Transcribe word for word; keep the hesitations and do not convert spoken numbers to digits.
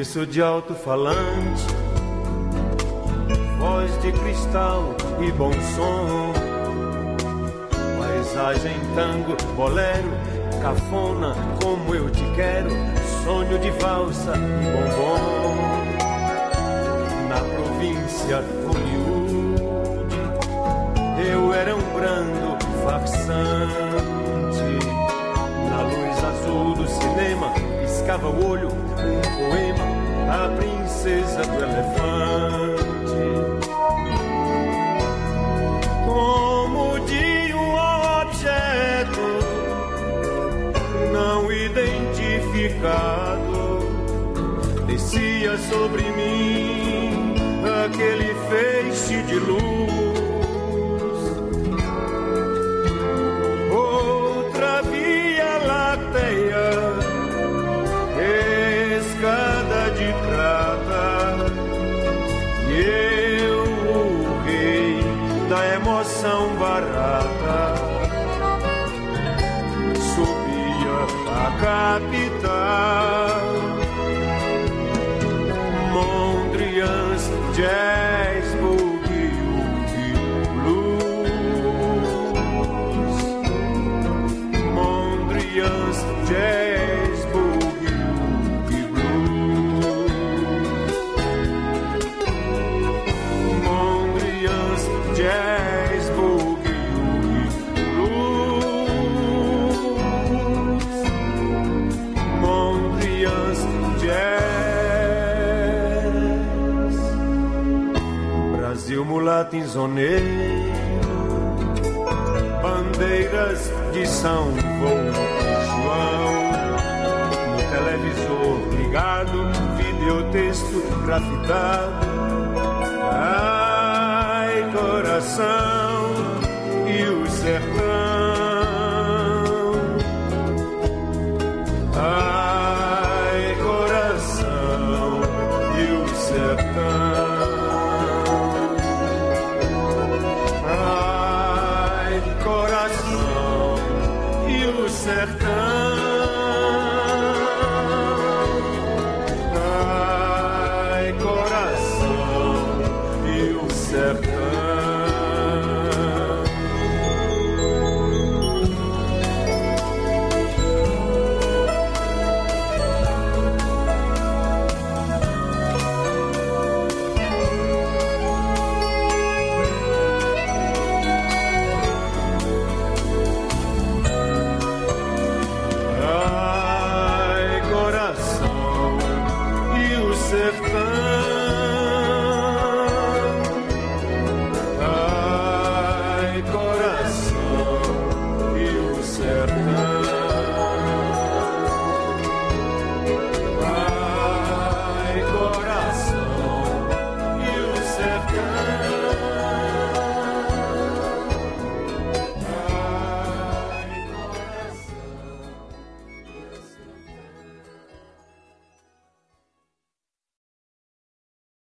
berço de alto-falante, voz de cristal e bom som, paisagem, tango, bolero, cafona, como eu te quero, sonho de valsa e bombom. Na província humilde, eu era um brando farsante. Na luz azul do cinema, piscava o olho, um poema, a princesa do elefante. Como de um objeto não identificado, descia sobre mim aquele feixe de luz. Outra via láctea, escada de prata, e eu, o rei da emoção barata, subia a capital. Mondrian's Jazz Boogie Blues, Mondrian's Jazz Boogie Blues, Mondrian's Jazz Boogie Blues, Mondrian's Jazz. Brasil mulatinzoneiro, bandeiras de São João, no televisor ligado, videotexto grafitado. Ai, coração e o sertão. Ai, coração e o sertão. Coração e o sertão. Ai, coração e o sertão. Ai, coração e o sertão. Ai, coração e o sertão.